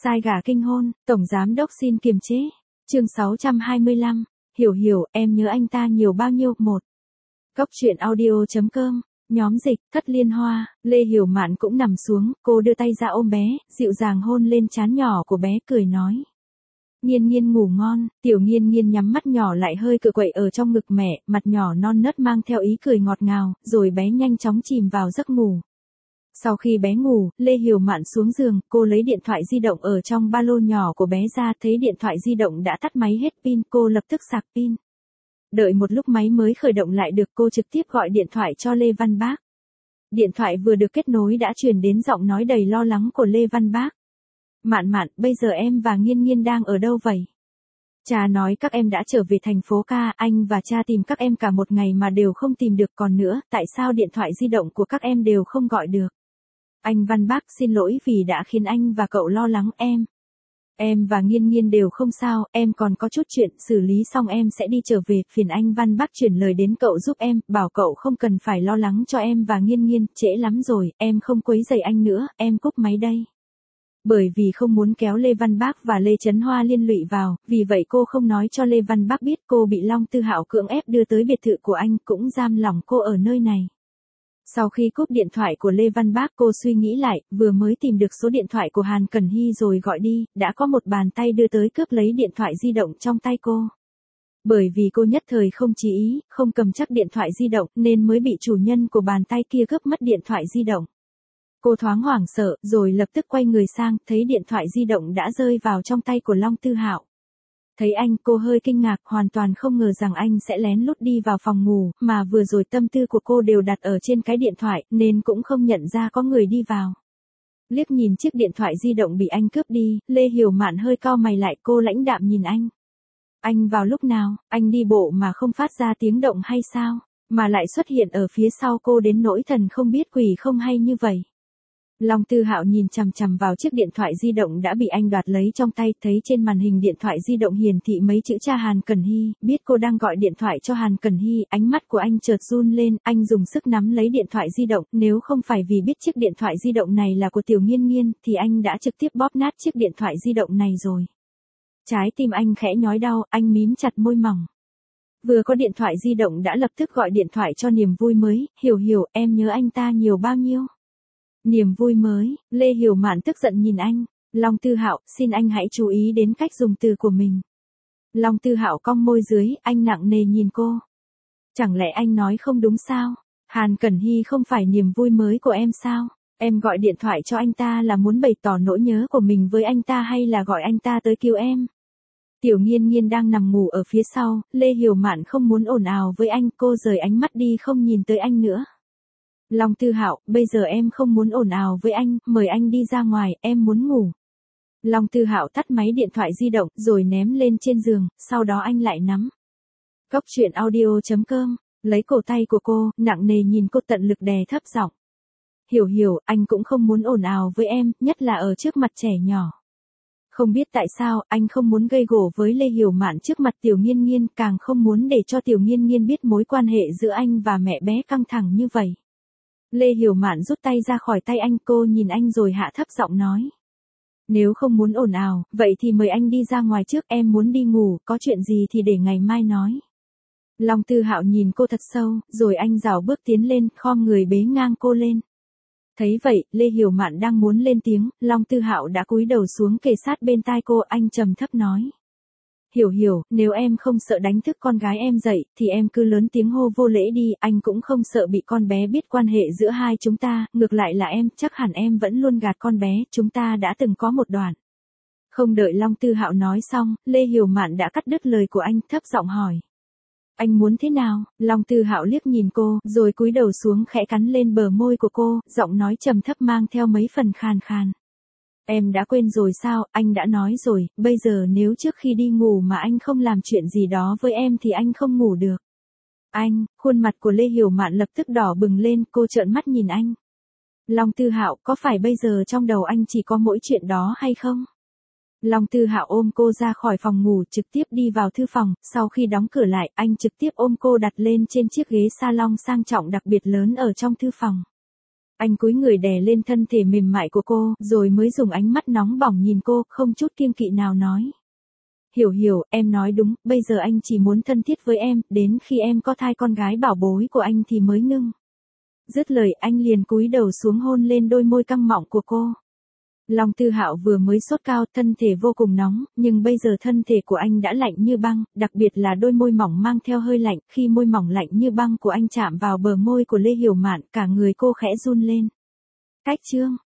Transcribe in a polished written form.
Sai gà kinh hôn, Tổng Giám Đốc xin kiềm chế. Chương 625, Hiểu, em nhớ anh ta nhiều bao nhiêu. 1. Cốc truyện audio.com, nhóm dịch, Thất Liên Hoa, Lê Hiểu Mạn cũng nằm xuống, cô đưa tay ra ôm bé, dịu dàng hôn lên trán nhỏ của bé, cười nói. Nghiên nghiên ngủ ngon. Tiểu nghiên nghiên nhắm mắt nhỏ lại hơi cựa quậy ở trong ngực mẹ, mặt nhỏ non nớt mang theo ý cười ngọt ngào, rồi bé nhanh chóng chìm vào giấc ngủ. Sau khi bé ngủ, Lê Hiểu Mạn xuống giường, cô lấy điện thoại di động ở trong ba lô nhỏ của bé ra, thấy điện thoại di động đã tắt máy hết pin, cô lập tức sạc pin. Đợi một lúc máy mới khởi động lại được, cô trực tiếp gọi điện thoại cho Lê Văn Bác. Điện thoại vừa được kết nối đã truyền đến giọng nói đầy lo lắng của Lê Văn Bác. Mạn, bây giờ em và Nghiên Nghiên đang ở đâu vậy? Cha nói các em đã trở về thành phố ca, anh và cha tìm các em cả một ngày mà đều không tìm được, còn nữa, tại sao điện thoại di động của các em đều không gọi được? Anh Văn Bác xin lỗi vì đã khiến anh và cậu lo lắng em. Em và Nghiên Nghiên đều không sao, em còn có chút chuyện, xử lý xong em sẽ đi trở về, phiền anh Văn Bác chuyển lời đến cậu giúp em, bảo cậu không cần phải lo lắng cho em và Nghiên Nghiên, trễ lắm rồi, em không quấy rầy anh nữa, em cúp máy đây. Bởi vì không muốn kéo Lê Văn Bác và Lê Chấn Hoa liên lụy vào, vì vậy cô không nói cho Lê Văn Bác biết cô bị Long Tư Hạo cưỡng ép đưa tới biệt thự của anh, cũng giam lỏng cô ở nơi này. Sau khi cúp điện thoại của Lê Văn Bác, cô suy nghĩ lại, vừa mới tìm được số điện thoại của Hàn Cẩn Hy rồi gọi đi, đã có một bàn tay đưa tới cướp lấy điện thoại di động trong tay cô. Bởi vì cô nhất thời không chú ý, không cầm chắc điện thoại di động, nên mới bị chủ nhân của bàn tay kia cướp mất điện thoại di động. Cô thoáng hoảng sợ, rồi lập tức quay người sang, thấy điện thoại di động đã rơi vào trong tay của Long Tư Hạo. Thấy anh, cô hơi kinh ngạc, hoàn toàn không ngờ rằng anh sẽ lén lút đi vào phòng ngủ, mà vừa rồi tâm tư của cô đều đặt ở trên cái điện thoại, nên cũng không nhận ra có người đi vào. Liếc nhìn chiếc điện thoại di động bị anh cướp đi, Lê Hiểu Mạn hơi cau mày lại, cô lãnh đạm nhìn anh. Anh vào lúc nào, anh đi bộ mà không phát ra tiếng động hay sao, mà lại xuất hiện ở phía sau cô đến nỗi thần không biết quỷ không hay như vậy. Long Tư Hạo nhìn chằm chằm vào chiếc điện thoại di động đã bị anh đoạt lấy trong tay, thấy trên màn hình điện thoại di động hiển thị mấy chữ cha Hàn Cẩn Hy, biết cô đang gọi điện thoại cho Hàn Cẩn Hy, ánh mắt của anh chợt run lên, anh dùng sức nắm lấy điện thoại di động, nếu không phải vì biết chiếc điện thoại di động này là của Tiểu Nghiên Nghiên, thì anh đã trực tiếp bóp nát chiếc điện thoại di động này rồi. Trái tim anh khẽ nhói đau, anh mím chặt môi mỏng. Vừa có điện thoại di động đã lập tức gọi điện thoại cho niềm vui mới, Hiểu, em nhớ anh ta nhiều bao nhiêu. Niềm vui mới. Lê Hiểu Mạn tức giận nhìn anh. Long Tư Hạo, xin anh hãy chú ý đến cách dùng từ của mình. Long Tư Hạo cong môi dưới, anh nặng nề nhìn cô. Chẳng lẽ anh nói không đúng sao? Hàn Cẩn Hy không phải niềm vui mới của em sao? Em gọi điện thoại cho anh ta là muốn bày tỏ nỗi nhớ của mình với anh ta hay là gọi anh ta tới cứu em? Tiểu Nghiên Nghiên đang nằm ngủ ở phía sau, Lê Hiểu Mạn không muốn ồn ào với anh, cô rời ánh mắt đi không nhìn tới anh nữa. Long Tư Hạo, bây giờ em không muốn ồn ào với anh, mời anh đi ra ngoài, em muốn ngủ. Long Tư Hạo tắt máy điện thoại di động, rồi ném lên trên giường, sau đó anh lại nắm. Cốc truyện audio.com, lấy cổ tay của cô, nặng nề nhìn cô, tận lực đè thấp giọng. Hiểu, anh cũng không muốn ồn ào với em, nhất là ở trước mặt trẻ nhỏ. Không biết tại sao, anh không muốn gây gổ với Lê Hiểu Mạn trước mặt Tiểu Nghiên Nghiên, càng không muốn để cho Tiểu Nghiên Nghiên biết mối quan hệ giữa anh và mẹ bé căng thẳng như vậy. Lê Hiểu Mạn rút tay ra khỏi tay anh, cô nhìn anh rồi hạ thấp giọng nói. Nếu không muốn ồn ào, vậy thì mời anh đi ra ngoài trước, em muốn đi ngủ, có chuyện gì thì để ngày mai nói. Long Tư Hạo nhìn cô thật sâu, rồi anh rảo bước tiến lên, khom người bế ngang cô lên. Thấy vậy, Lê Hiểu Mạn đang muốn lên tiếng, Long Tư Hạo đã cúi đầu xuống kề sát bên tai cô, anh trầm thấp nói. Hiểu, nếu em không sợ đánh thức con gái em dậy, thì em cứ lớn tiếng hô vô lễ đi, anh cũng không sợ bị con bé biết quan hệ giữa hai chúng ta, ngược lại là em, chắc hẳn em vẫn luôn gạt con bé, chúng ta đã từng có một đoạn. Không đợi Long Tư Hạo nói xong, Lê Hiểu Mạn đã cắt đứt lời của anh, thấp giọng hỏi. Anh muốn thế nào? Long Tư Hạo liếc nhìn cô, rồi cúi đầu xuống khẽ cắn lên bờ môi của cô, giọng nói trầm thấp mang theo mấy phần khàn khàn. Em đã quên rồi sao, anh đã nói rồi, bây giờ nếu trước khi đi ngủ mà anh không làm chuyện gì đó với em thì anh không ngủ được. Anh, khuôn mặt của Lê Hiểu Mạn lập tức đỏ bừng lên, cô trợn mắt nhìn anh. Long Tư Hạo, có phải bây giờ trong đầu anh chỉ có mỗi chuyện đó hay không? Long Tư Hạo ôm cô ra khỏi phòng ngủ, trực tiếp đi vào thư phòng, sau khi đóng cửa lại, anh trực tiếp ôm cô đặt lên trên chiếc ghế salon sang trọng đặc biệt lớn ở trong thư phòng. Anh cúi người đè lên thân thể mềm mại của cô, rồi mới dùng ánh mắt nóng bỏng nhìn cô, không chút kiêng kỵ nào nói. Hiểu hiểu, em nói đúng, bây giờ anh chỉ muốn thân thiết với em, đến khi em có thai con gái bảo bối của anh thì mới ngưng. Dứt lời anh liền cúi đầu xuống hôn lên đôi môi căng mọng của cô. Long Tư Hạo vừa mới sốt cao, thân thể vô cùng nóng, nhưng bây giờ thân thể của anh đã lạnh như băng, đặc biệt là đôi môi mỏng mang theo hơi lạnh, khi môi mỏng lạnh như băng của anh chạm vào bờ môi của Lê Hiểu Mạn, cả người cô khẽ run lên. Cách chương